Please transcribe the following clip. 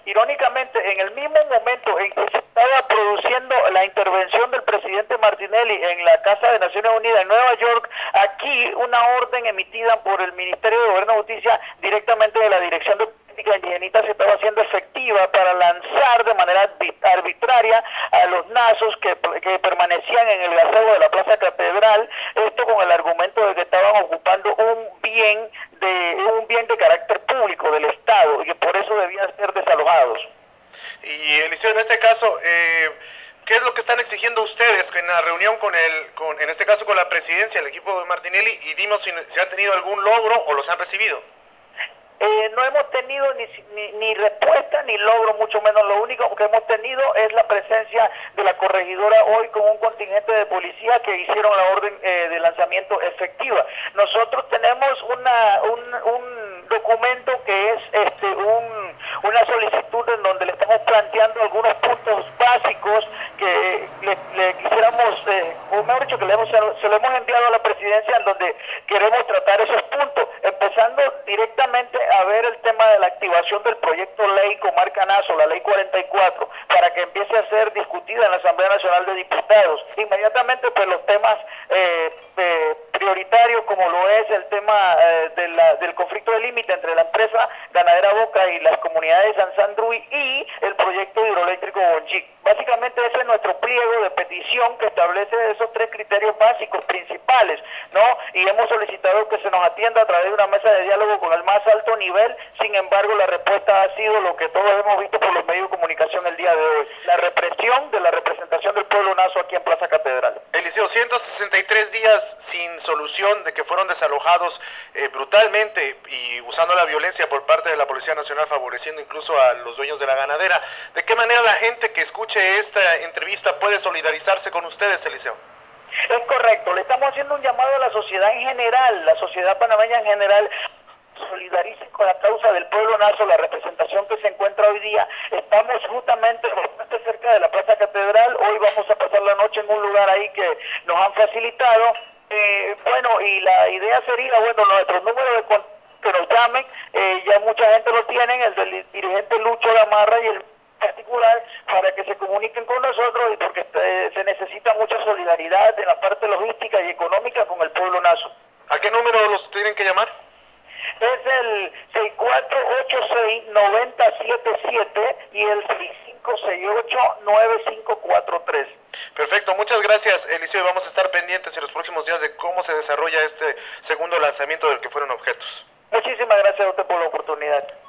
Irónicamente, en el mismo momento en que se estaba produciendo la intervención del presidente Martinelli en la Casa de Naciones Unidas en Nueva York, aquí una orden emitida por el Ministerio de Gobierno y Justicia directamente de la Dirección de Política Indigenita se estaba haciendo efectiva para lanzar de manera arbitraria a los nazos que permanecían en el gazebo de la Plaza Catedral, esto con el argumento de que estaban ocupando un bien de carácter público del Estado y que por eso debían ser desalojados. Y Eliseo, en este caso, ¿qué es lo que están exigiendo ustedes en la reunión en este caso con la presidencia, el equipo de Martinelli, y dimos si han tenido algún logro o los han recibido? No hemos tenido ni respuesta ni logro, mucho menos. Lo único que hemos tenido es la presencia de la corregidora hoy con un contingente de policía que hicieron la orden de lanzamiento efectiva. Nosotros tenemos un documento que es una solicitud en donde le estamos planteando algunos puntos básicos que le quisiéramos, o mejor dicho, que se lo hemos enviado a la presidencia, en donde queremos tratar esos puntos, empezando directamente a ver el tema de la activación del proyecto ley Comarca Nazo, la ley 44, para que empiece a ser discutida en la Asamblea Nacional de Diputados. Inmediatamente, pues los temas prioritarios, como lo es el tema del conflicto de límite entre la empresa ganadera Boca y las comunidades de San Sandrui y el proyecto hidroeléctrico Bonchic. Básicamente ese es nuestro pliego de petición que establece esos tres criterios básicos principales, ¿no? Y hemos solicitado que se nos atienda a través de una mesa de diálogo con el más alto nivel. Sin embargo, la respuesta ha sido lo que todos hemos visto por los medios de comunicación el día de hoy: la represión de la representación del pueblo nazo aquí en Plaza Catedral. Eliseo, 163 días sin solución, de que fueron desalojados brutalmente y usando la violencia por parte de la Policía Nacional, favoreciendo incluso a los dueños de la ganadera. ¿De qué manera la gente que escuche esta entrevista puede solidarizarse con ustedes, Eliseo? Es correcto, le estamos haciendo un llamado a la sociedad en general, la sociedad panameña en general, solidarice con la causa del pueblo nazo, la representación que se encuentra hoy día. Estamos justamente bastante cerca de la Plaza Catedral, hoy vamos a pasar la noche en un lugar ahí que nos han facilitado. Bueno, y la idea sería, bueno, nuestros números de contacto, que nos llamen, ya mucha gente lo tienen, el del dirigente Lucho Gamarra y el particular, para que se comuniquen con nosotros, y porque se necesita mucha solidaridad en la parte logística y económica con el pueblo nazo. ¿A qué número los tienen que llamar? Es el 6486-9077 y el 6568-9543. Perfecto, muchas gracias, Eliseo, y vamos a estar pendientes en los próximos días de cómo se desarrolla este segundo lanzamiento del que fueron objetos. Muchísimas gracias a usted por la oportunidad.